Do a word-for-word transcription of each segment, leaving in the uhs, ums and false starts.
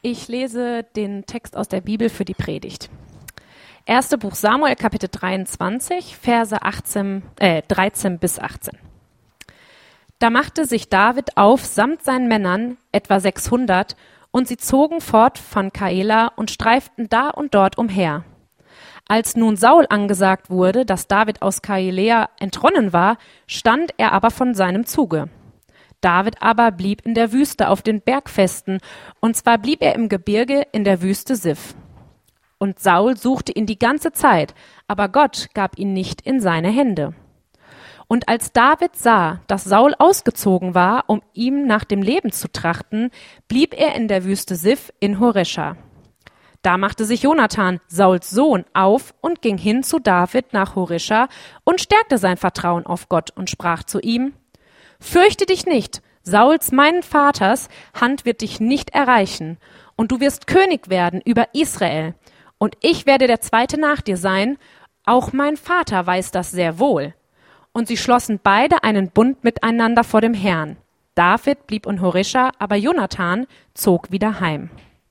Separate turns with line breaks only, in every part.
Ich lese den Text aus der Bibel für die Predigt. Erste Buch Samuel, Kapitel dreiundzwanzig, Verse achtzehn, äh, dreizehn bis achtzehn. Da machte sich David auf samt seinen Männern, etwa sechshundert, und sie zogen fort von Keila und streiften da und dort umher. Als nun Saul angesagt wurde, dass David aus Keila entronnen war, stand er aber von seinem Zuge. David aber blieb in der Wüste auf den Bergfesten, und zwar blieb er im Gebirge in der Wüste Sif. Und Saul suchte ihn die ganze Zeit, aber Gott gab ihn nicht in seine Hände. Und als David sah, dass Saul ausgezogen war, um ihm nach dem Leben zu trachten, blieb er in der Wüste Sif in Horesha. Da machte sich Jonathan, Sauls Sohn, auf und ging hin zu David nach Horesha und stärkte sein Vertrauen auf Gott und sprach zu ihm: Fürchte dich nicht, Sauls, meinen Vaters, Hand wird dich nicht erreichen, und du wirst König werden über Israel. Und ich werde der Zweite nach dir sein, auch mein Vater weiß das sehr wohl. Und sie schlossen beide einen Bund miteinander vor dem Herrn. David blieb in Horesha, aber Jonathan zog wieder heim.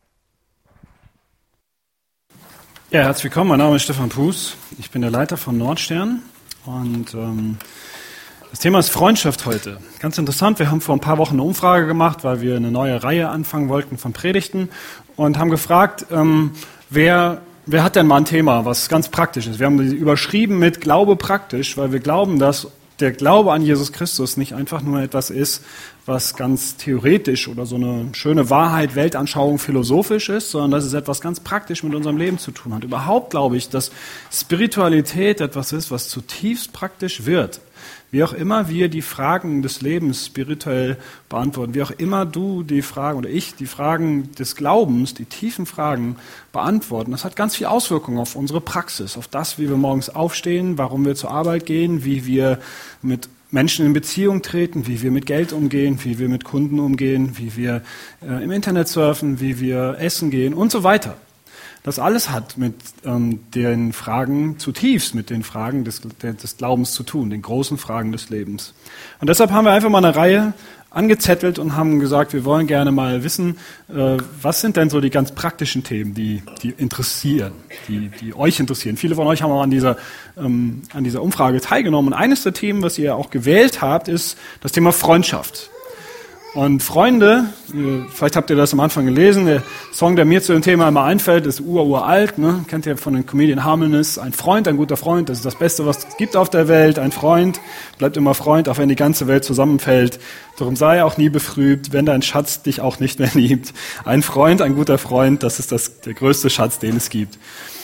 Ja, herzlich willkommen, mein Name ist Stefan Puß, ich bin der Leiter von Nordstern und ähm, das Thema ist Freundschaft heute. Ganz interessant, wir haben vor ein paar Wochen eine Umfrage gemacht, weil wir eine neue Reihe anfangen wollten von Predigten und haben gefragt, ähm, wer, wer hat denn mal ein Thema, was ganz praktisch ist. Wir haben die überschrieben mit Glaube praktisch, weil wir glauben, dass der Glaube an Jesus Christus nicht einfach nur etwas ist, was ganz theoretisch oder so eine schöne Wahrheit, Weltanschauung philosophisch ist, sondern dass es etwas ganz praktisch mit unserem Leben zu tun hat. Überhaupt glaube ich, dass Spiritualität etwas ist, was zutiefst praktisch wird. Wie auch immer wir die Fragen des Lebens spirituell beantworten, wie auch immer du die Fragen oder ich die Fragen des Glaubens, die tiefen Fragen beantworten, das hat ganz viel Auswirkungen auf unsere Praxis, auf das, wie wir morgens aufstehen, warum wir zur Arbeit gehen, wie wir mit Menschen in Beziehung treten, wie wir mit Geld umgehen, wie wir mit Kunden umgehen, wie wir äh, im Internet surfen, wie wir essen gehen und so weiter. Das alles hat mit ähm, den Fragen, zutiefst mit den Fragen des, des Glaubens zu tun, den großen Fragen des Lebens. Und deshalb haben wir einfach mal eine Reihe angezettelt und haben gesagt, wir wollen gerne mal wissen, äh, was sind denn so die ganz praktischen Themen, die, die interessieren, die, die euch interessieren. Viele von euch haben auch an dieser, ähm, an dieser Umfrage teilgenommen. Und eines der Themen, was ihr auch gewählt habt, ist das Thema Freundschaft. Und Freunde, vielleicht habt ihr das am Anfang gelesen, der Song, der mir zu dem Thema immer einfällt, ist ururalt, ne? Kennt ihr von den Comedian Harmonists, ein Freund, ein guter Freund, das ist das Beste, was es gibt auf der Welt, ein Freund, bleibt immer Freund, auch wenn die ganze Welt zusammenfällt, darum sei auch nie betrübt, wenn dein Schatz dich auch nicht mehr liebt. Ein Freund, ein guter Freund, das ist das, der größte Schatz, den es gibt.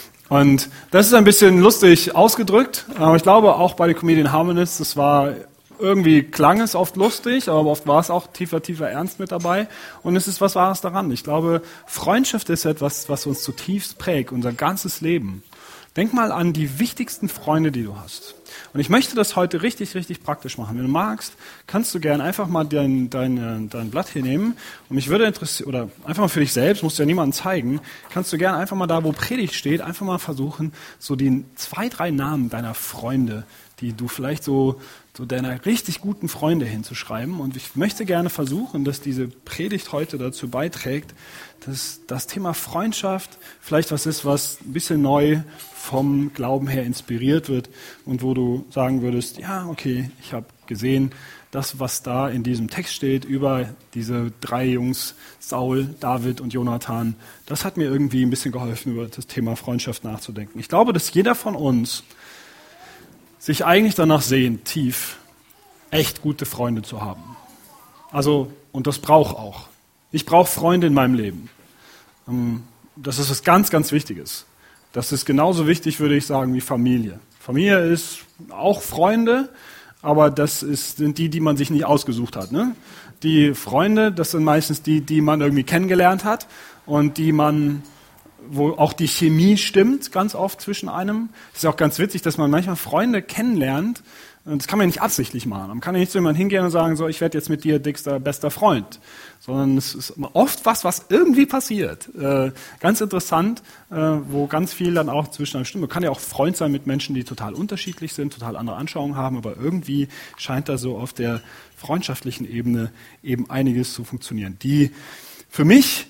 Und das ist ein bisschen lustig ausgedrückt, aber ich glaube auch bei den Comedian Harmonists, das war irgendwie klang es oft lustig, aber oft war es auch tiefer, tiefer Ernst mit dabei. Und es ist was Wahres daran. Ich glaube, Freundschaft ist etwas, was uns zutiefst prägt, unser ganzes Leben. Denk mal an die wichtigsten Freunde, die du hast. Und ich möchte das heute richtig, richtig praktisch machen. Wenn du magst, kannst du gerne einfach mal dein, dein, dein Blatt hier nehmen. Und mich würde interessieren, oder einfach mal für dich selbst, musst du ja niemandem zeigen, kannst du gerne einfach mal da, wo Predigt steht, einfach mal versuchen, so die zwei, drei Namen deiner Freunde, die du vielleicht so, so deiner richtig guten Freunde hinzuschreiben. Und ich möchte gerne versuchen, dass diese Predigt heute dazu beiträgt, dass das Thema Freundschaft vielleicht was ist, was ein bisschen neu vom Glauben her inspiriert wird und wo du sagen würdest, ja, okay, ich habe gesehen, das, was da in diesem Text steht über diese drei Jungs, Saul, David und Jonathan, das hat mir irgendwie ein bisschen geholfen, über das Thema Freundschaft nachzudenken. Ich glaube, dass jeder von uns sich eigentlich danach sehnt, tief echt gute Freunde zu haben. Also, und das braucht auch. Ich brauche Freunde in meinem Leben. Das ist was ganz, ganz Wichtiges. Das ist genauso wichtig, würde ich sagen, wie Familie. Familie ist auch Freunde, aber das ist, sind die, die man sich nicht ausgesucht hat. Ne? Die Freunde, das sind meistens die, die man irgendwie kennengelernt hat und die man, wo auch die Chemie stimmt, ganz oft zwischen einem. Es ist auch ganz witzig, dass man manchmal Freunde kennenlernt, und das kann man nicht absichtlich machen. Man kann ja nicht zu jemandem hingehen und sagen, so, ich werde jetzt mit dir dickster, bester Freund. Sondern es ist oft was, was irgendwie passiert. Äh, ganz interessant, äh, wo ganz viel dann auch zwischen einem stimmt. Man kann ja auch Freund sein mit Menschen, die total unterschiedlich sind, total andere Anschauungen haben, aber irgendwie scheint da so auf der freundschaftlichen Ebene eben einiges zu funktionieren. Die für mich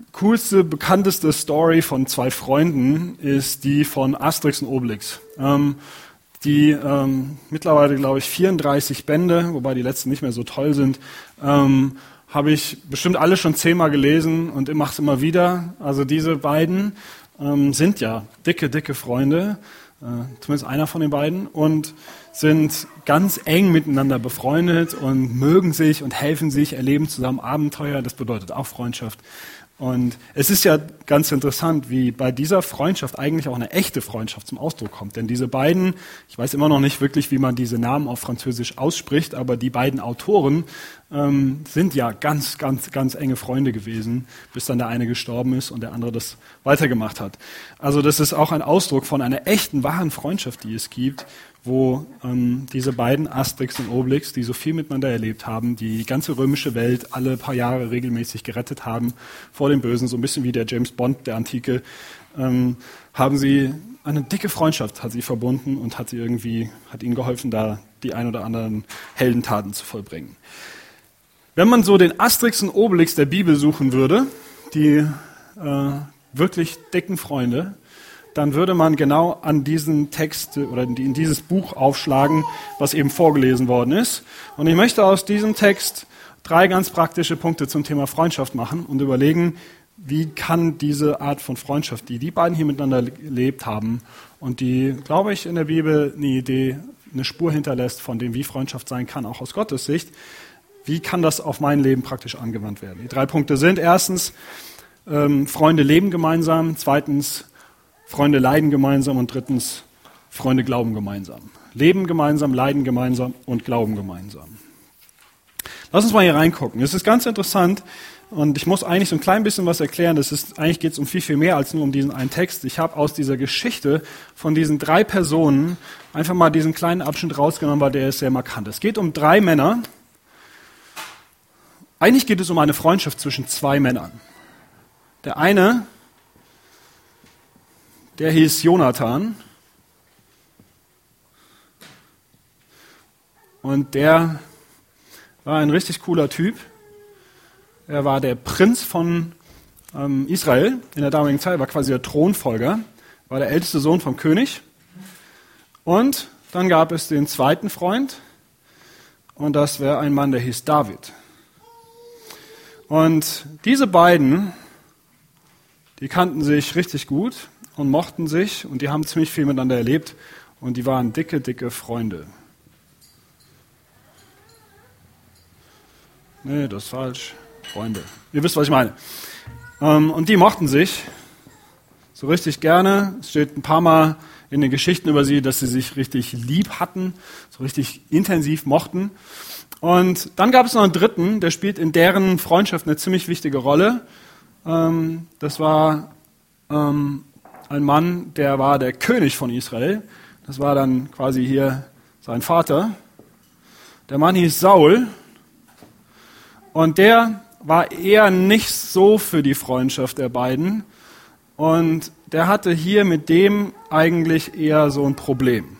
coolste, bekannteste Story von zwei Freunden ist die von Asterix und Obelix. Ähm, die ähm, mittlerweile, glaube ich, vierunddreißig Bände, wobei die letzten nicht mehr so toll sind, ähm, habe ich bestimmt alle schon zehnmal gelesen und ich mache es immer wieder. Also diese beiden ähm, sind ja dicke, dicke Freunde, äh, zumindest einer von den beiden, und sind ganz eng miteinander befreundet und mögen sich und helfen sich, erleben zusammen Abenteuer. Das bedeutet auch Freundschaft. Und es ist ja ganz interessant, wie bei dieser Freundschaft eigentlich auch eine echte Freundschaft zum Ausdruck kommt. Denn diese beiden, ich weiß immer noch nicht wirklich, wie man diese Namen auf Französisch ausspricht, aber die beiden Autoren ähm, sind ja ganz, ganz, ganz enge Freunde gewesen, bis dann der eine gestorben ist und der andere das weitergemacht hat. Also das ist auch ein Ausdruck von einer echten, wahren Freundschaft, die es gibt, wo ähm, diese beiden Asterix und Obelix, die so viel miteinander erlebt haben, die ganze römische Welt alle paar Jahre regelmäßig gerettet haben vor dem Bösen, so ein bisschen wie der James Bond der Antike, ähm, haben sie eine dicke Freundschaft hat sie verbunden und hat sie irgendwie hat ihnen geholfen, da die ein oder anderen Heldentaten zu vollbringen. Wenn man so den Asterix und Obelix der Bibel suchen würde, die äh, wirklich dicken Freunde, dann würde man genau an diesen Text oder in dieses Buch aufschlagen, was eben vorgelesen worden ist. Und ich möchte aus diesem Text drei ganz praktische Punkte zum Thema Freundschaft machen und überlegen, wie kann diese Art von Freundschaft, die die beiden hier miteinander gelebt haben und die, glaube ich, in der Bibel eine Idee, eine Spur hinterlässt von dem, wie Freundschaft sein kann, auch aus Gottes Sicht, wie kann das auf mein Leben praktisch angewandt werden? Die drei Punkte sind erstens, ähm, Freunde leben gemeinsam, zweitens, Freunde leiden gemeinsam und drittens, Freunde glauben gemeinsam. Leben gemeinsam, leiden gemeinsam und glauben gemeinsam. Lass uns mal hier reingucken. Es ist ganz interessant und ich muss eigentlich so ein klein bisschen was erklären. Das ist, eigentlich geht es um viel, viel mehr als nur um diesen einen Text. Ich habe aus dieser Geschichte von diesen drei Personen einfach mal diesen kleinen Abschnitt rausgenommen, weil der ist sehr markant. Es geht um drei Männer. Eigentlich geht es um eine Freundschaft zwischen zwei Männern. Der eine, der hieß Jonathan und der war ein richtig cooler Typ. Er war der Prinz von ähm, Israel in der damaligen Zeit, war quasi der Thronfolger, war der älteste Sohn vom König. Und dann gab es den zweiten Freund und das wäre ein Mann, der hieß David. Und diese beiden, die kannten sich richtig gut und mochten sich und die haben ziemlich viel miteinander erlebt und die waren dicke, dicke Freunde. Nee, das ist falsch. Freunde. Ihr wisst, was ich meine. Und die mochten sich so richtig gerne. Es steht ein paar Mal in den Geschichten über sie, dass sie sich richtig lieb hatten, so richtig intensiv mochten. Und dann gab es noch einen dritten, der spielt in deren Freundschaft eine ziemlich wichtige Rolle. Das war ein Mann, der war der König von Israel. Das war dann quasi hier sein Vater. Der Mann hieß Saul. Und der war eher nicht so für die Freundschaft der beiden. Und der hatte hier mit dem eigentlich eher so ein Problem.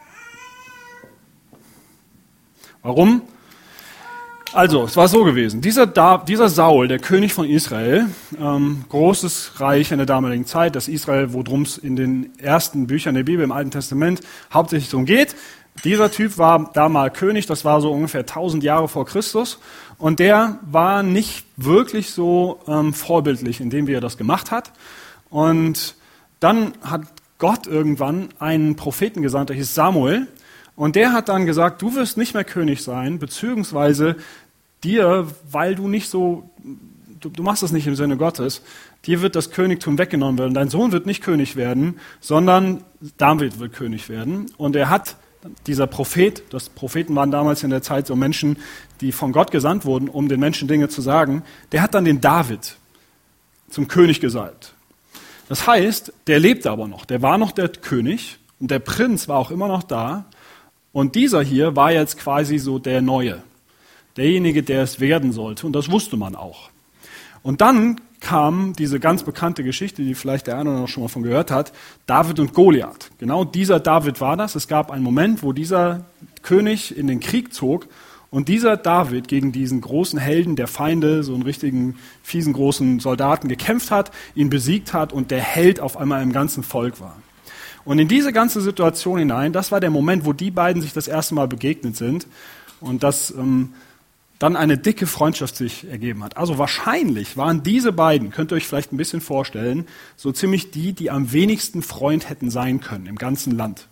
Warum? Also, es war so gewesen. Dieser, da, dieser Saul, der König von Israel, ähm, großes Reich in der damaligen Zeit, das Israel, worum es in den ersten Büchern der Bibel im Alten Testament hauptsächlich darum geht. Dieser Typ war da mal König, das war so ungefähr tausend Jahre vor Christus. Und der war nicht wirklich so ähm, vorbildlich in dem, wie er das gemacht hat. Und dann hat Gott irgendwann einen Propheten gesandt, der hieß Samuel. Und der hat dann gesagt, du wirst nicht mehr König sein, beziehungsweise dir, weil du nicht so, du, du machst das nicht im Sinne Gottes, dir wird das Königtum weggenommen werden. Dein Sohn wird nicht König werden, sondern David wird König werden. Und er hat, dieser Prophet, das Propheten waren damals in der Zeit so Menschen, die von Gott gesandt wurden, um den Menschen Dinge zu sagen, der hat dann den David zum König gesalbt. Das heißt, der lebte aber noch, der war noch der König und der Prinz war auch immer noch da. Und dieser hier war jetzt quasi so der Neue, derjenige, der es werden sollte. Und das wusste man auch. Und dann kam diese ganz bekannte Geschichte, die vielleicht der eine oder andere schon mal von gehört hat, David und Goliath. Genau dieser David war das. Es gab einen Moment, wo dieser König in den Krieg zog Und dieser David gegen diesen großen Helden der Feinde, so einen richtigen fiesen großen Soldaten gekämpft hat, ihn besiegt hat und der Held auf einmal im ganzen Volk war. Und in diese ganze Situation hinein, das war der Moment, wo die beiden sich das erste Mal begegnet sind und das ähm, dann eine dicke Freundschaft sich ergeben hat. Also wahrscheinlich waren diese beiden, könnt ihr euch vielleicht ein bisschen vorstellen, so ziemlich die, die am wenigsten Freund hätten sein können im ganzen Land.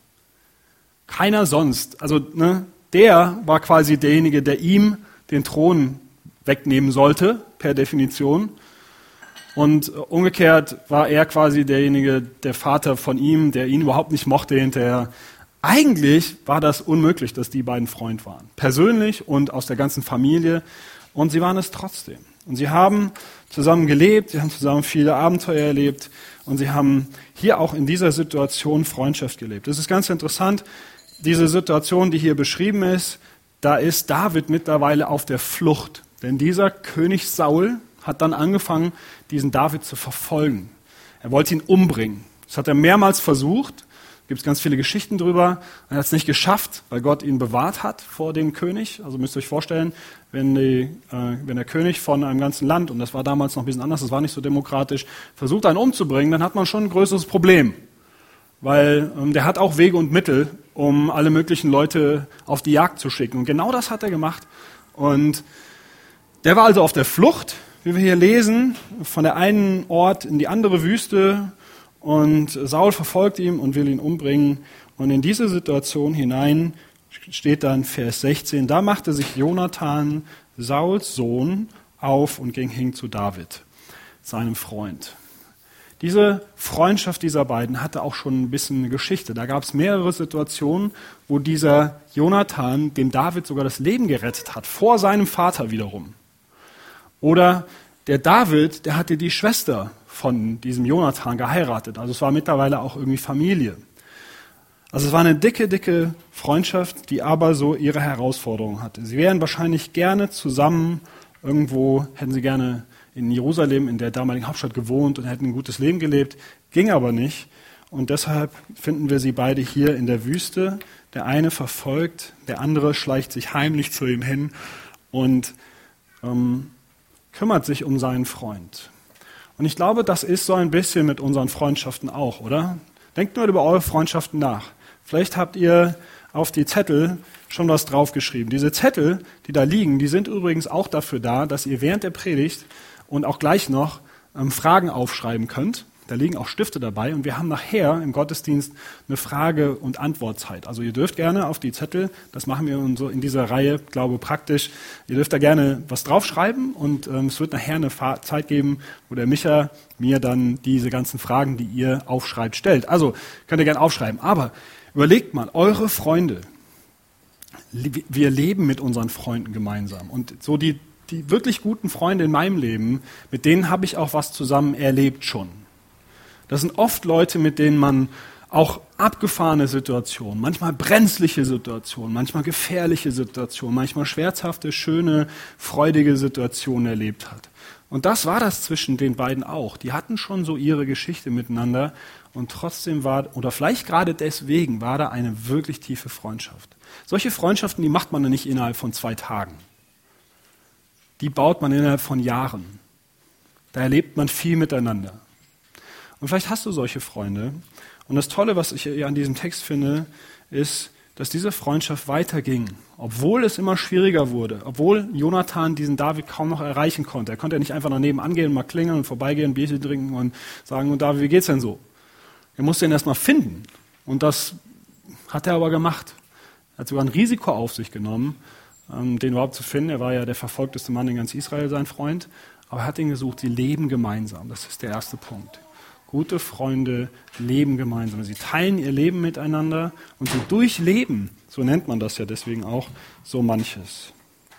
Keiner sonst, also ne, der war quasi derjenige, der ihm den Thron wegnehmen sollte, per Definition. Und umgekehrt war er quasi derjenige, der Vater von ihm, der ihn überhaupt nicht mochte hinterher. Eigentlich war das unmöglich, dass die beiden Freund waren. Persönlich und aus der ganzen Familie. Und sie waren es trotzdem. Und sie haben zusammen gelebt, sie haben zusammen viele Abenteuer erlebt. Und sie haben hier auch in dieser Situation Freundschaft gelebt. Das ist ganz interessant. Diese Situation, die hier beschrieben ist, da ist David mittlerweile auf der Flucht. Denn dieser König Saul hat dann angefangen, diesen David zu verfolgen. Er wollte ihn umbringen. Das hat er mehrmals versucht. Da gibt es ganz viele Geschichten drüber. Er hat es nicht geschafft, weil Gott ihn bewahrt hat vor dem König. Also müsst ihr euch vorstellen, wenn, die, äh, wenn der König von einem ganzen Land, und das war damals noch ein bisschen anders, das war nicht so demokratisch, versucht einen umzubringen, dann hat man schon ein größeres Problem. Weil ähm, der hat auch Wege und Mittel, um alle möglichen Leute auf die Jagd zu schicken. Und genau das hat er gemacht. Und der war also auf der Flucht, wie wir hier lesen, von der einen Ort in die andere Wüste. Und Saul verfolgt ihn und will ihn umbringen. Und in diese Situation hinein steht dann Vers sechzehn, da machte sich Jonathan, Sauls Sohn, auf und ging hin zu David, seinem Freund. Diese Freundschaft dieser beiden hatte auch schon ein bisschen eine Geschichte. Da gab es mehrere Situationen, wo dieser Jonathan dem David sogar das Leben gerettet hat, vor seinem Vater wiederum. Oder der David, der hatte die Schwester von diesem Jonathan geheiratet. Also es war mittlerweile auch irgendwie Familie. Also es war eine dicke, dicke Freundschaft, die aber so ihre Herausforderungen hatte. Sie wären wahrscheinlich gerne zusammen irgendwo, hätten sie gerne in Jerusalem, in der damaligen Hauptstadt gewohnt und hätten ein gutes Leben gelebt, ging aber nicht. Und deshalb finden wir sie beide hier in der Wüste. Der eine verfolgt, der andere schleicht sich heimlich zu ihm hin und ähm, kümmert sich um seinen Freund. Und ich glaube, das ist so ein bisschen mit unseren Freundschaften auch, oder? Denkt nur über eure Freundschaften nach. Vielleicht habt ihr auf die Zettel schon was draufgeschrieben. Diese Zettel, die da liegen, die sind übrigens auch dafür da, dass ihr während der Predigt und auch gleich noch ähm, Fragen aufschreiben könnt. Da liegen auch Stifte dabei und wir haben nachher im Gottesdienst eine Frage- und Antwortzeit. Also ihr dürft gerne auf die Zettel, das machen wir in, so in dieser Reihe, glaube praktisch, ihr dürft da gerne was draufschreiben und ähm, es wird nachher eine Fa- Zeit geben, wo der Micha mir dann diese ganzen Fragen, die ihr aufschreibt, stellt. Also könnt ihr gerne aufschreiben. Aber überlegt mal, eure Freunde, wir leben mit unseren Freunden gemeinsam und so die, die wirklich guten Freunde in meinem Leben, mit denen habe ich auch was zusammen erlebt schon. Das sind oft Leute, mit denen man auch abgefahrene Situationen, manchmal brenzliche Situationen, manchmal gefährliche Situationen, manchmal schmerzhafte, schöne, freudige Situationen erlebt hat. Und das war das zwischen den beiden auch. Die hatten schon so ihre Geschichte miteinander und trotzdem war, oder vielleicht gerade deswegen, war da eine wirklich tiefe Freundschaft. Solche Freundschaften, die macht man nicht innerhalb von zwei Tagen. Die baut man innerhalb von Jahren. Da erlebt man viel miteinander. Und vielleicht hast du solche Freunde. Und das Tolle, was ich hier an diesem Text finde, ist, dass diese Freundschaft weiterging, obwohl es immer schwieriger wurde, obwohl Jonathan diesen David kaum noch erreichen konnte. Er konnte ja nicht einfach daneben angehen und mal klingeln und vorbeigehen, ein Bierchen trinken und sagen, und David, wie geht's denn so? Er musste ihn erstmal finden. Und das hat er aber gemacht. Er hat sogar ein Risiko auf sich genommen, den überhaupt zu finden. Er war ja der verfolgteste Mann in ganz Israel, sein Freund. Aber er hat ihn gesucht. Sie leben gemeinsam. Das ist der erste Punkt. Gute Freunde leben gemeinsam. Sie teilen ihr Leben miteinander und sie durchleben, so nennt man das ja deswegen auch, so manches.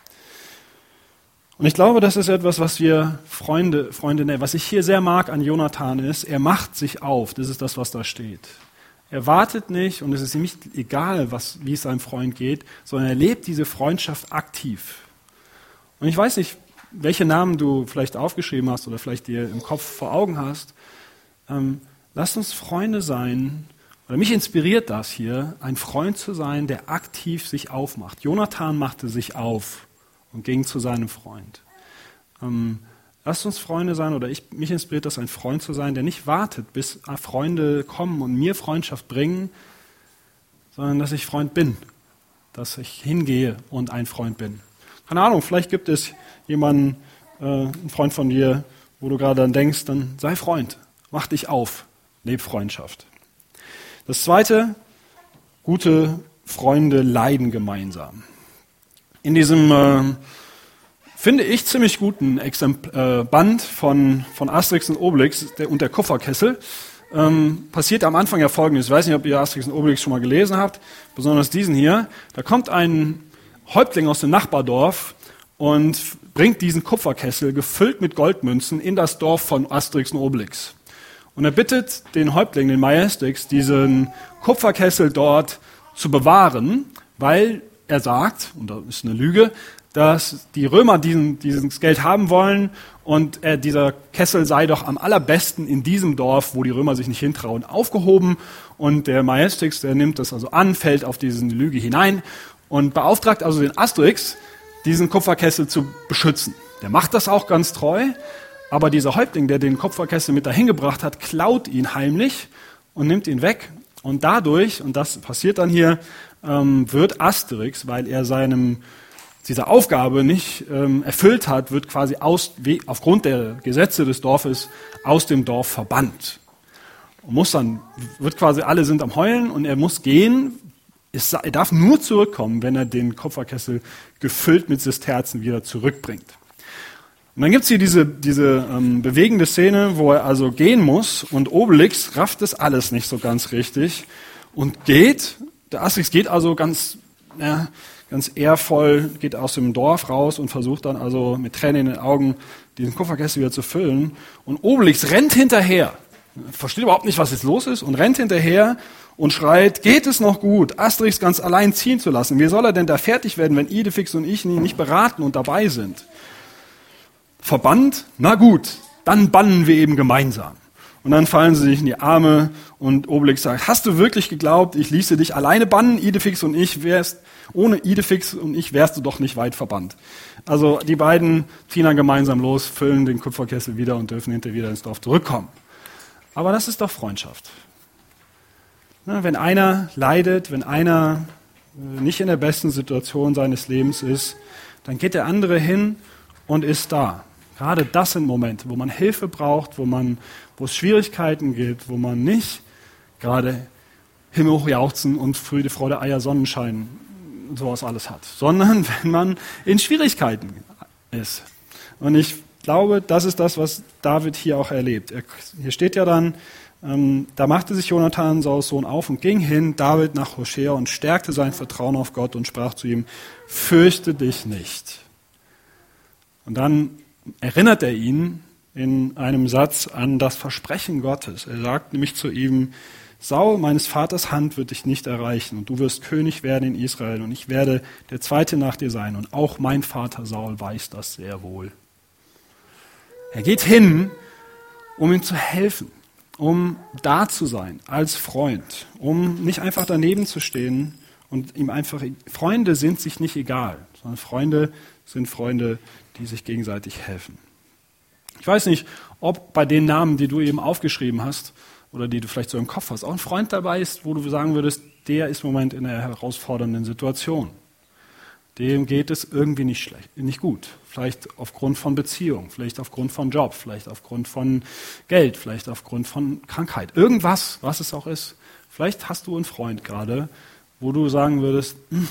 Und ich glaube, das ist etwas, was wir Freunde, Freunde nennen. Was ich hier sehr mag an Jonathan ist, er macht sich auf. Das ist das, was da steht. Er wartet nicht und es ist ihm nicht egal, was, wie es seinem Freund geht, sondern er lebt diese Freundschaft aktiv. Und ich weiß nicht, welche Namen du vielleicht aufgeschrieben hast oder vielleicht dir im Kopf vor Augen hast. Ähm, lasst uns Freunde sein oder mich inspiriert das hier, ein Freund zu sein, der aktiv sich aufmacht. Jonathan machte sich auf und ging zu seinem Freund. Ähm, lasst uns Freunde sein, oder ich, mich inspiriert das, ein Freund zu sein, der nicht wartet, bis Freunde kommen und mir Freundschaft bringen, sondern dass ich Freund bin, dass ich hingehe und ein Freund bin. Keine Ahnung, vielleicht gibt es jemanden, äh, einen Freund von dir, wo du gerade dann denkst, dann sei Freund, mach dich auf, leb Freundschaft. Das Zweite, gute Freunde leiden gemeinsam. In diesem, äh, finde ich, ziemlich guten Exempl- äh, Band von, von Asterix und Obelix der, und der Kupferkessel, ähm, passiert am Anfang ja Folgendes. Ich weiß nicht, ob ihr Asterix und Obelix schon mal gelesen habt, besonders diesen hier. Da kommt ein Häuptling aus dem Nachbardorf und bringt diesen Kupferkessel, gefüllt mit Goldmünzen, in das Dorf von Asterix und Obelix. Und er bittet den Häuptling, den Majestix, diesen Kupferkessel dort zu bewahren, weil er sagt, und das ist eine Lüge, dass die Römer diesen, dieses Geld haben wollen und äh, dieser Kessel sei doch am allerbesten in diesem Dorf, wo die Römer sich nicht hintrauen, aufgehoben. Und der Majestix, der nimmt das also an, fällt auf diese Lüge hinein und beauftragt also den Asterix, diesen Kupferkessel zu beschützen. Der macht das auch ganz treu, aber dieser Häuptling, der den Kupferkessel mit dahin gebracht hat, klaut ihn heimlich und nimmt ihn weg. Und dadurch, und das passiert dann hier, ähm, wird Asterix, weil er seinem diese Aufgabe nicht ähm, erfüllt hat, wird quasi aus, wie, aufgrund der Gesetze des Dorfes aus dem Dorf verbannt. Und muss dann, wird quasi, alle sind am Heulen und er muss gehen. Es, er darf nur zurückkommen, wenn er den Kupferkessel gefüllt mit Sesterzen wieder zurückbringt. Und dann gibt's hier diese, diese ähm, bewegende Szene, wo er also gehen muss und Obelix rafft das alles nicht so ganz richtig und geht. Der Asterix geht also ganz, ja, ganz ehrvoll, geht aus dem Dorf raus und versucht dann also mit Tränen in den Augen diesen Kupferkessel wieder zu füllen. Und Obelix rennt hinterher, versteht überhaupt nicht, was jetzt los ist, und rennt hinterher und schreit, geht es noch gut, Asterix ganz allein ziehen zu lassen? Wie soll er denn da fertig werden, wenn Idefix und ich ihn nicht beraten und dabei sind? Verbannt? Na gut, dann bannen wir eben gemeinsam. Und dann fallen sie sich in die Arme und Obelix sagt, hast du wirklich geglaubt, ich ließe dich alleine bannen? Idefix und ich wärst, ohne Idefix und ich wärst du doch nicht weit verbannt. Also die beiden ziehen dann gemeinsam los, füllen den Kupferkessel wieder und dürfen hinterher wieder ins Dorf zurückkommen. Aber das ist doch Freundschaft. Wenn einer leidet, wenn einer nicht in der besten Situation seines Lebens ist, dann geht der andere hin und ist da. Gerade das sind Momente, wo man Hilfe braucht, wo man, wo es Schwierigkeiten gibt, wo man nicht gerade himmelhoch jauchzen und Freude, Freude, Eier, Sonnenschein und sowas alles hat, sondern wenn man in Schwierigkeiten ist. Und ich glaube, das ist das, was David hier auch erlebt. Er, hier steht ja dann, ähm, da machte sich Jonathan, Sauls Sohn, auf und ging hin, David nach Hoshea und stärkte sein Vertrauen auf Gott und sprach zu ihm, fürchte dich nicht. Und dann erinnert er ihn in einem Satz an das Versprechen Gottes. Er sagt nämlich zu ihm, Saul, meines Vaters Hand wird dich nicht erreichen und du wirst König werden in Israel und ich werde der Zweite nach dir sein und auch mein Vater Saul weiß das sehr wohl. Er geht hin, um ihm zu helfen, um da zu sein als Freund, um nicht einfach daneben zu stehen und ihm einfach, Freunde sind sich nicht egal, sondern Freunde sind Freunde, die sich gegenseitig helfen. Ich weiß nicht, ob bei den Namen, die du eben aufgeschrieben hast oder die du vielleicht so im Kopf hast, auch ein Freund dabei ist, wo du sagen würdest, der ist im Moment in einer herausfordernden Situation. Dem geht es irgendwie nicht schlecht, nicht gut. Vielleicht aufgrund von Beziehung, vielleicht aufgrund von Job, vielleicht aufgrund von Geld, vielleicht aufgrund von Krankheit. Irgendwas, was es auch ist. Vielleicht hast du einen Freund gerade, wo du sagen würdest, hm,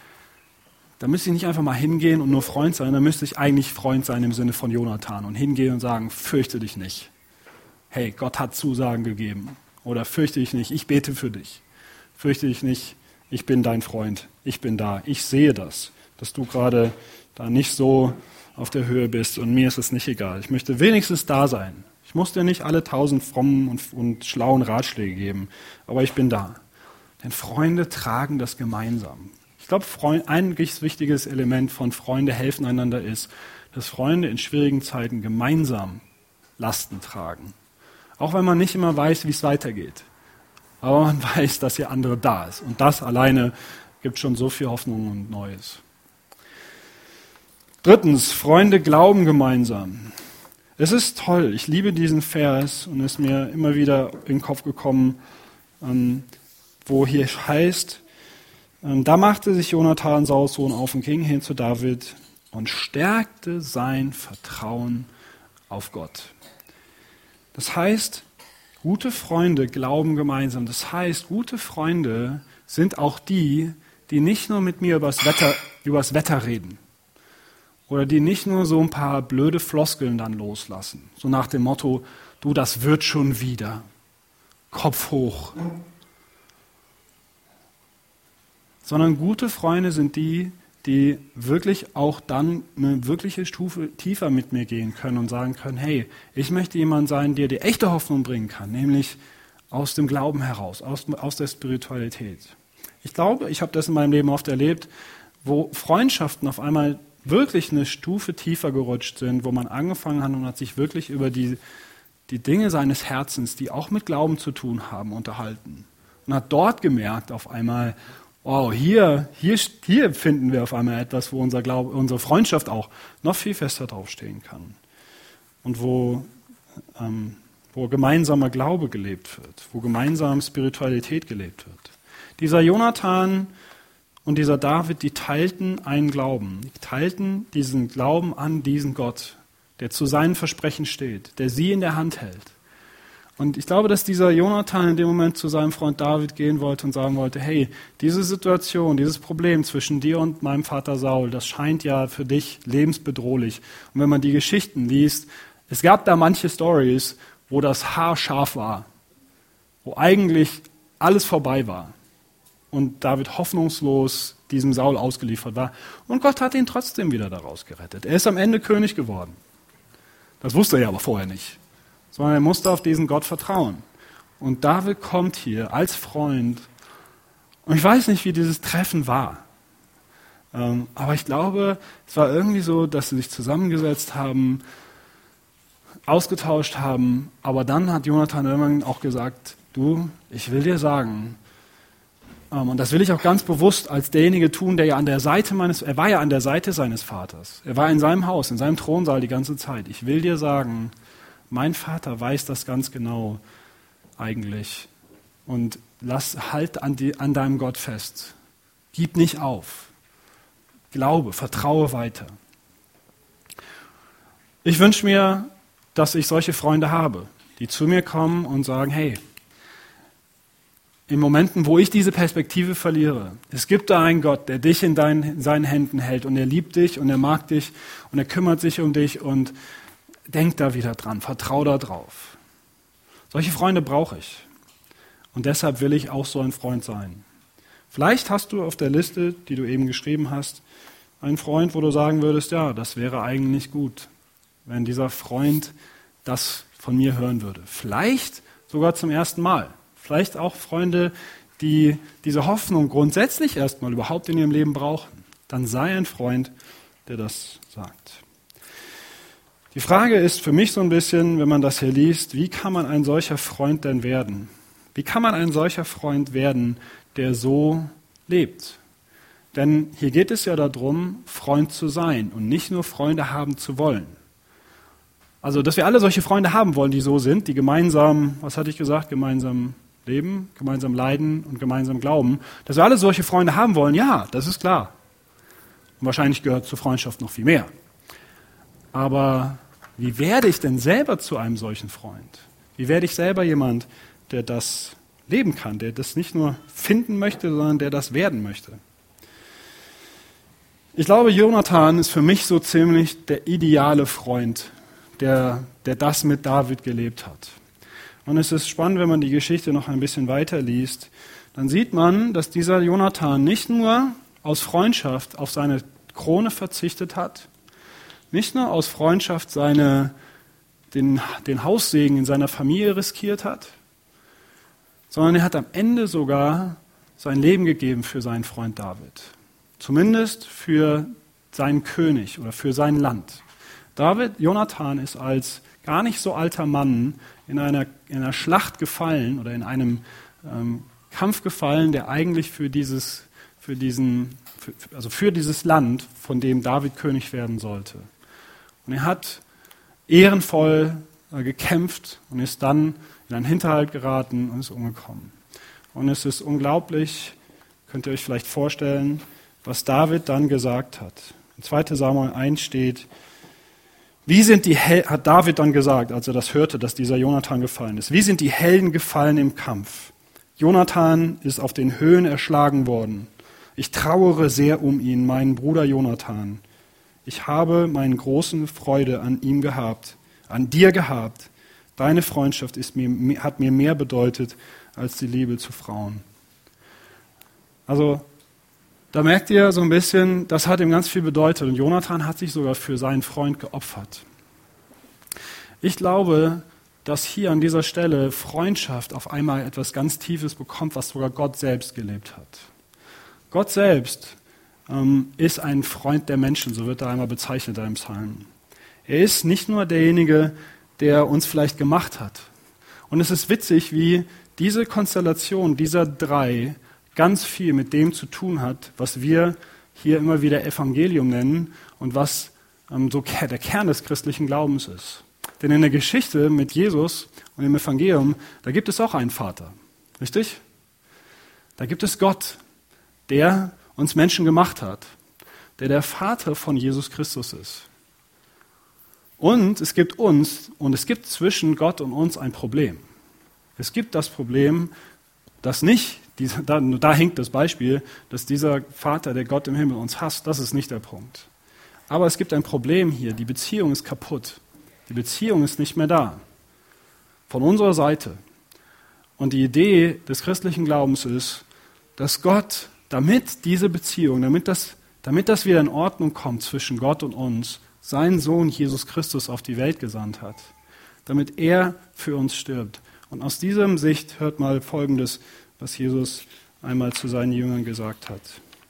da müsste ich nicht einfach mal hingehen und nur Freund sein, da müsste ich eigentlich Freund sein im Sinne von Jonathan und hingehen und sagen, fürchte dich nicht. Hey, Gott hat Zusagen gegeben. Oder fürchte dich nicht, ich bete für dich. Fürchte dich nicht, ich bin dein Freund, ich bin da. Ich sehe das, dass du gerade da nicht so auf der Höhe bist und mir ist es nicht egal. Ich möchte wenigstens da sein. Ich muss dir nicht alle tausend frommen und, und schlauen Ratschläge geben, aber ich bin da. Denn Freunde tragen das gemeinsam. Ich glaube, ein wichtiges Element von Freunde helfen einander ist, dass Freunde in schwierigen Zeiten gemeinsam Lasten tragen. Auch wenn man nicht immer weiß, wie es weitergeht. aber man weiß, dass hier andere da ist. Und das alleine gibt schon so viel Hoffnung und Neues. Drittens, Freunde glauben gemeinsam. Es ist toll, ich liebe diesen Vers und es ist mir immer wieder in den Kopf gekommen, ähm, wo hier heißt, ähm, da machte sich Jonathan, Sauls Sohn, auf und ging hin zu David und stärkte sein Vertrauen auf Gott. Das heißt, gute Freunde glauben gemeinsam. Das heißt, gute Freunde sind auch die, die nicht nur mit mir übers Wetter, übers Wetter reden. Oder die nicht nur so ein paar blöde Floskeln dann loslassen. So nach dem Motto, du, das wird schon wieder. Kopf hoch. Sondern gute Freunde sind die, die wirklich auch dann eine wirkliche Stufe tiefer mit mir gehen können und sagen können, hey, ich möchte jemand sein, der dir echte Hoffnung bringen kann, nämlich aus dem Glauben heraus, aus, aus der Spiritualität. Ich glaube, ich habe das in meinem Leben oft erlebt, wo Freundschaften auf einmal wirklich eine Stufe tiefer gerutscht sind, wo man angefangen hat und hat sich wirklich über die, die Dinge seines Herzens, die auch mit Glauben zu tun haben, unterhalten. Und hat dort gemerkt auf einmal, wow, hier, hier, hier finden wir auf einmal etwas, wo unser Glaube, unsere Freundschaft auch noch viel fester draufstehen kann. Und wo, ähm, wo gemeinsamer Glaube gelebt wird, wo gemeinsam Spiritualität gelebt wird. Dieser Jonathan und dieser David, die teilten einen Glauben. Die teilten diesen Glauben an diesen Gott, der zu seinen Versprechen steht, der sie in der Hand hält. Und ich glaube, dass dieser Jonathan in dem Moment zu seinem Freund David gehen wollte und sagen wollte, hey, diese Situation, dieses Problem zwischen dir und meinem Vater Saul, das scheint ja für dich lebensbedrohlich. Und wenn man die Geschichten liest, es gab da manche Stories, wo das Haar scharf war, wo eigentlich alles vorbei war. Und David hoffnungslos diesem Saul ausgeliefert war. Und Gott hat ihn trotzdem wieder daraus gerettet. Er ist am Ende König geworden. Das wusste er aber vorher nicht. Sondern er musste auf diesen Gott vertrauen. Und David kommt hier als Freund. Und ich weiß nicht, wie dieses Treffen war. Ähm, aber ich glaube, es war irgendwie so, dass sie sich zusammengesetzt haben, ausgetauscht haben. Aber dann hat Jonathan irgendwann auch gesagt, du, ich will dir sagen, und das will ich auch ganz bewusst als derjenige tun, der ja an der Seite meines, er war ja an der Seite seines Vaters. Er war in seinem Haus, in seinem Thronsaal die ganze Zeit. Ich will dir sagen, mein Vater weiß das ganz genau eigentlich. Und lass halt an, die, an deinem Gott fest. Gib nicht auf. Glaube, vertraue weiter. Ich wünsche mir, dass ich solche Freunde habe, die zu mir kommen und sagen, hey, in Momenten, wo ich diese Perspektive verliere, es gibt da einen Gott, der dich in, deinen, in seinen Händen hält und er liebt dich und er mag dich und er kümmert sich um dich und denk da wieder dran, vertrau da drauf. Solche Freunde brauche ich und deshalb will ich auch so ein Freund sein. Vielleicht hast du auf der Liste, die du eben geschrieben hast, einen Freund, wo du sagen würdest, ja, das wäre eigentlich gut, wenn dieser Freund das von mir hören würde. Vielleicht sogar zum ersten Mal. Vielleicht auch Freunde, die diese Hoffnung grundsätzlich erstmal überhaupt in ihrem Leben brauchen. Dann sei ein Freund, der das sagt. Die Frage ist für mich so ein bisschen, wenn man das hier liest, wie kann man ein solcher Freund denn werden? Wie kann man ein solcher Freund werden, der so lebt? Denn hier geht es ja darum, Freund zu sein und nicht nur Freunde haben zu wollen. Also, dass wir alle solche Freunde haben wollen, die so sind, die gemeinsam, was hatte ich gesagt, gemeinsam leben, gemeinsam leiden und gemeinsam glauben. Dass wir alle solche Freunde haben wollen, ja, das ist klar. Und wahrscheinlich gehört zur Freundschaft noch viel mehr. Aber wie werde ich denn selber zu einem solchen Freund? Wie werde ich selber jemand, der das leben kann, der das nicht nur finden möchte, sondern der das werden möchte? Ich glaube, Jonathan ist für mich so ziemlich der ideale Freund, der, der das mit David gelebt hat. Und es ist spannend, wenn man die Geschichte noch ein bisschen weiter liest, dann sieht man, dass dieser Jonathan nicht nur aus Freundschaft auf seine Krone verzichtet hat, nicht nur aus Freundschaft seine, den, den Haussegen in seiner Familie riskiert hat, sondern er hat am Ende sogar sein Leben gegeben für seinen Freund David. Zumindest für seinen König oder für sein Land. David, Jonathan ist als gar nicht so alter Mann in einer, in einer Schlacht gefallen oder in einem ähm, Kampf gefallen, der eigentlich für dieses, für diesen, für, also für dieses Land, von dem David König werden sollte. Und er hat ehrenvoll äh, gekämpft und ist dann in einen Hinterhalt geraten und ist umgekommen. Und es ist unglaublich, könnt ihr euch vielleicht vorstellen, was David dann gesagt hat. In zweiter Samuel eins steht, wie sind die Hel- hat David dann gesagt, als er das hörte, dass dieser Jonathan gefallen ist, wie sind die Helden gefallen im Kampf? Jonathan ist auf den Höhen erschlagen worden. Ich trauere sehr um ihn, meinen Bruder Jonathan. Ich habe meine große Freude an ihm gehabt, an dir gehabt. Deine Freundschaft ist mir, hat mir mehr bedeutet als die Liebe zu Frauen. Also, da merkt ihr so ein bisschen, das hat ihm ganz viel bedeutet. Und Jonathan hat sich sogar für seinen Freund geopfert. Ich glaube, dass hier an dieser Stelle Freundschaft auf einmal etwas ganz Tiefes bekommt, was sogar Gott selbst gelebt hat. Gott selbst ähm, ist ein Freund der Menschen, so wird er einmal bezeichnet in einem Psalm. Er ist nicht nur derjenige, der uns vielleicht gemacht hat. Und es ist witzig, wie diese Konstellation dieser drei ganz viel mit dem zu tun hat, was wir hier immer wieder Evangelium nennen und was ähm, so der Kern des christlichen Glaubens ist. Denn in der Geschichte mit Jesus und im Evangelium, da gibt es auch einen Vater. Richtig? Da gibt es Gott, der uns Menschen gemacht hat, der der Vater von Jesus Christus ist. Und es gibt uns und es gibt zwischen Gott und uns ein Problem. Es gibt das Problem, dass nicht, da, da hinkt das Beispiel, dass dieser Vater, der Gott im Himmel, uns hasst. Das ist nicht der Punkt. Aber es gibt ein Problem hier. Die Beziehung ist kaputt. Die Beziehung ist nicht mehr da. Von unserer Seite. Und die Idee des christlichen Glaubens ist, dass Gott, damit diese Beziehung, damit das, damit das wieder in Ordnung kommt zwischen Gott und uns, seinen Sohn Jesus Christus auf die Welt gesandt hat. Damit er für uns stirbt. Und aus dieser Sicht hört mal Folgendes, was Jesus einmal zu seinen Jüngern gesagt hat.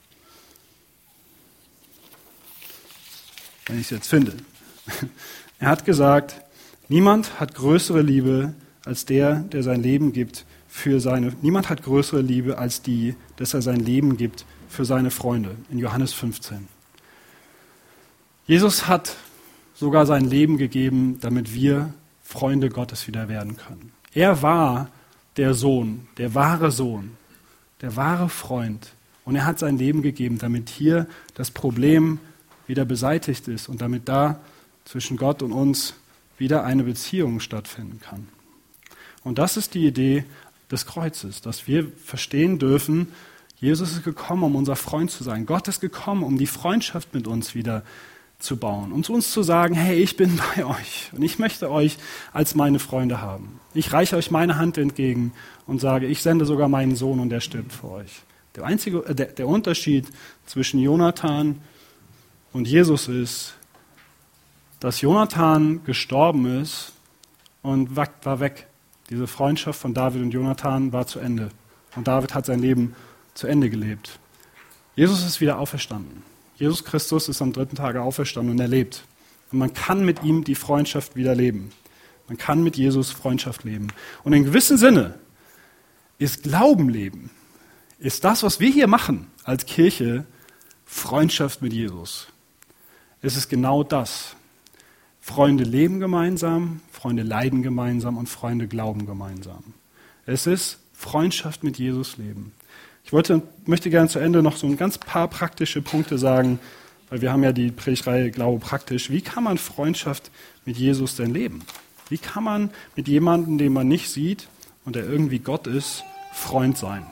Wenn ich es jetzt finde. Er hat gesagt, niemand hat größere Liebe als der, der sein Leben gibt für seine, niemand hat größere Liebe als die, dass er sein Leben gibt für seine Freunde. In Johannes fünfzehn. Jesus hat sogar sein Leben gegeben, damit wir Freunde Gottes wieder werden können. Er war der Sohn, der wahre Sohn, der wahre Freund. Und er hat sein Leben gegeben, damit hier das Problem wieder beseitigt ist und damit da zwischen Gott und uns wieder eine Beziehung stattfinden kann. Und das ist die Idee des Kreuzes, dass wir verstehen dürfen, Jesus ist gekommen, um unser Freund zu sein. Gott ist gekommen, um die Freundschaft mit uns wieder zu bauen, um zu uns zu sagen, hey, ich bin bei euch und ich möchte euch als meine Freunde haben. Ich reiche euch meine Hand entgegen und sage, ich sende sogar meinen Sohn und der stirbt für euch. Der einzige, äh, der, der Unterschied zwischen Jonathan und Jesus ist, dass Jonathan gestorben ist und war weg. Diese Freundschaft von David und Jonathan war zu Ende. Und David hat sein Leben zu Ende gelebt. Jesus ist wieder auferstanden. Jesus Christus ist am dritten Tage auferstanden und er lebt. Und man kann mit ihm die Freundschaft wieder leben. Man kann mit Jesus Freundschaft leben. Und in gewissem Sinne ist Glauben leben. Ist das, was wir hier machen als Kirche, Freundschaft mit Jesus. Es ist genau das. Freunde leben gemeinsam, Freunde leiden gemeinsam und Freunde glauben gemeinsam. Es ist Freundschaft mit Jesus leben. Ich wollte, möchte gerne zu Ende noch so ein ganz paar praktische Punkte sagen, weil wir haben ja die Predigtreihe Glaube praktisch. Wie kann man Freundschaft mit Jesus denn leben? Wie kann man mit jemandem, den man nicht sieht und der irgendwie Gott ist, Freund sein?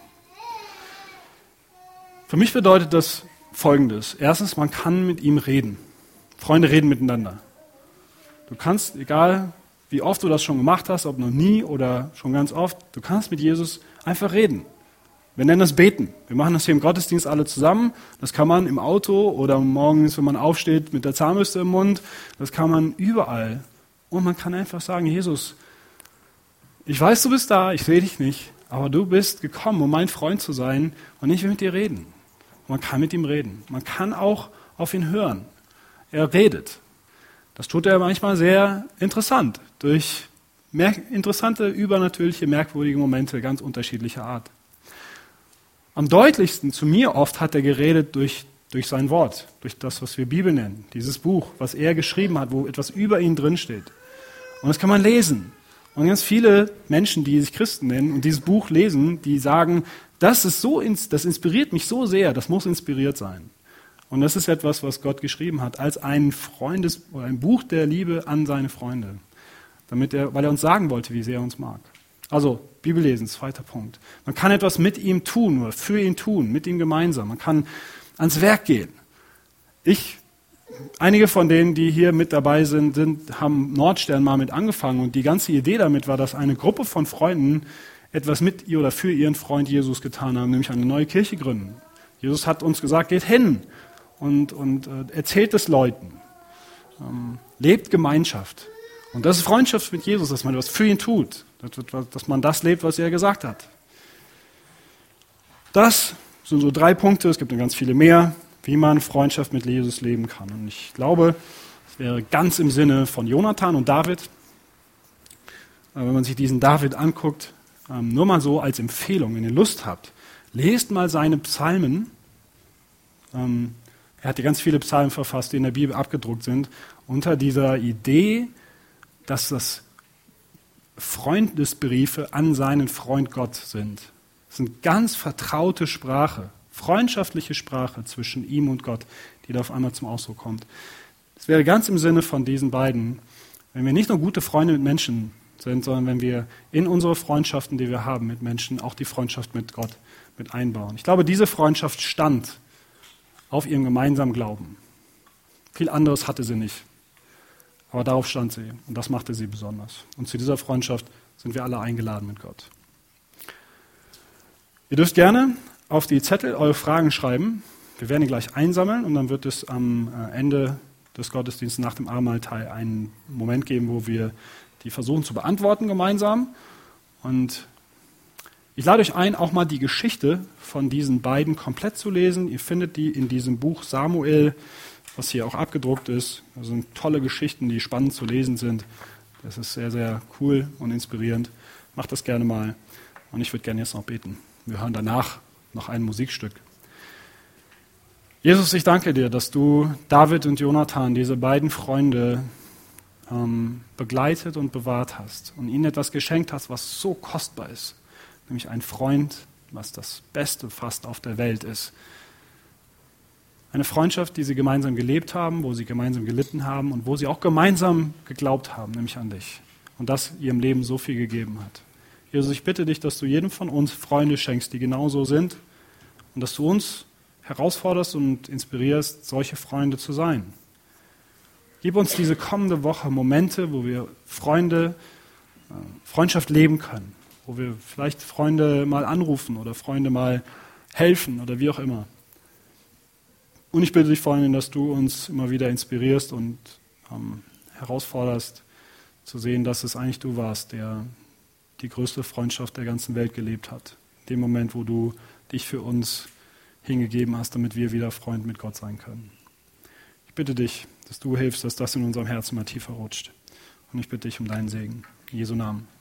Für mich bedeutet das Folgendes. Erstens, man kann mit ihm reden. Freunde reden miteinander. Du kannst, egal wie oft du das schon gemacht hast, ob noch nie oder schon ganz oft, du kannst mit Jesus einfach reden. Wir nennen das Beten. Wir machen das hier im Gottesdienst alle zusammen. Das kann man im Auto oder morgens, wenn man aufsteht, mit der Zahnbürste im Mund. Das kann man überall. Und man kann einfach sagen, Jesus, ich weiß, du bist da, ich sehe dich nicht, aber du bist gekommen, um mein Freund zu sein und ich will mit dir reden. Und man kann mit ihm reden. Man kann auch auf ihn hören. Er redet. Das tut er manchmal sehr interessant, durch interessante, übernatürliche, merkwürdige Momente ganz unterschiedlicher Art. Am deutlichsten zu mir oft hat er geredet durch, durch sein Wort, durch das, was wir Bibel nennen, dieses Buch, was er geschrieben hat, wo etwas über ihn drinsteht. Und das kann man lesen. Und ganz viele Menschen, die sich Christen nennen und dieses Buch lesen, die sagen, das ist so, das inspiriert mich so sehr, das muss inspiriert sein. Und das ist etwas, was Gott geschrieben hat, als ein Freundes- oder ein Buch der Liebe an seine Freunde. Damit er, weil er uns sagen wollte, wie sehr er uns mag. Also, Bibel lesen, zweiter Punkt. Man kann etwas mit ihm tun oder für ihn tun, mit ihm gemeinsam. Man kann ans Werk gehen. Ich, einige von denen, die hier mit dabei sind, sind, haben Nordstern mal mit angefangen und die ganze Idee damit war, dass eine Gruppe von Freunden etwas mit ihr oder für ihren Freund Jesus getan haben, nämlich eine neue Kirche gründen. Jesus hat uns gesagt, geht hin und, und äh, erzählt es Leuten. Ähm, lebt Gemeinschaft. Und das ist Freundschaft mit Jesus, dass man etwas für ihn tut, dass man das lebt, was er gesagt hat. Das sind so drei Punkte, es gibt noch ganz viele mehr, wie man Freundschaft mit Jesus leben kann. Und ich glaube, es wäre ganz im Sinne von Jonathan und David, wenn man sich diesen David anguckt, nur mal so als Empfehlung, wenn ihr Lust habt, lest mal seine Psalmen. Er hat ja ganz viele Psalmen verfasst, die in der Bibel abgedruckt sind, unter dieser Idee, dass das Freundesbriefe an seinen Freund Gott sind. Das sind ganz vertraute Sprache, freundschaftliche Sprache zwischen ihm und Gott, die da auf einmal zum Ausdruck kommt. Es wäre ganz im Sinne von diesen beiden, wenn wir nicht nur gute Freunde mit Menschen sind, sondern wenn wir in unsere Freundschaften, die wir haben mit Menschen, auch die Freundschaft mit Gott mit einbauen. Ich glaube, diese Freundschaft stand auf ihrem gemeinsamen Glauben. Viel anderes hatte sie nicht. Aber darauf stand sie und das machte sie besonders. Und zu dieser Freundschaft sind wir alle eingeladen mit Gott. Ihr dürft gerne auf die Zettel eure Fragen schreiben. Wir werden die gleich einsammeln und dann wird es am Ende des Gottesdienstes nach dem Abendmahlteil einen Moment geben, wo wir die versuchen zu beantworten gemeinsam. Und ich lade euch ein, auch mal die Geschichte von diesen beiden komplett zu lesen. Ihr findet die in diesem Buch Samuel, was hier auch abgedruckt ist. Das sind tolle Geschichten, die spannend zu lesen sind. Das ist sehr, sehr cool und inspirierend. Macht das gerne mal. Und ich würde gerne jetzt noch beten. Wir hören danach noch ein Musikstück. Jesus, ich danke dir, dass du David und Jonathan, diese beiden Freunde, ähm, begleitet und bewahrt hast und ihnen etwas geschenkt hast, was so kostbar ist. Nämlich ein Freund, was das Beste fast auf der Welt ist. Eine Freundschaft, die sie gemeinsam gelebt haben, wo sie gemeinsam gelitten haben und wo sie auch gemeinsam geglaubt haben, nämlich an dich. Und das ihrem Leben so viel gegeben hat. Jesus, ich bitte dich, dass du jedem von uns Freunde schenkst, die genauso sind und dass du uns herausforderst und inspirierst, solche Freunde zu sein. Gib uns diese kommende Woche Momente, wo wir Freunde, Freundschaft leben können, wo wir vielleicht Freunde mal anrufen oder Freunde mal helfen oder wie auch immer. Und ich bitte dich vor allem, dass du uns immer wieder inspirierst und ähm, herausforderst, zu sehen, dass es eigentlich du warst, der die größte Freundschaft der ganzen Welt gelebt hat. In dem Moment, wo du dich für uns hingegeben hast, damit wir wieder Freund mit Gott sein können. Ich bitte dich, dass du hilfst, dass das in unserem Herzen mal tiefer rutscht. Und ich bitte dich um deinen Segen. In Jesu Namen.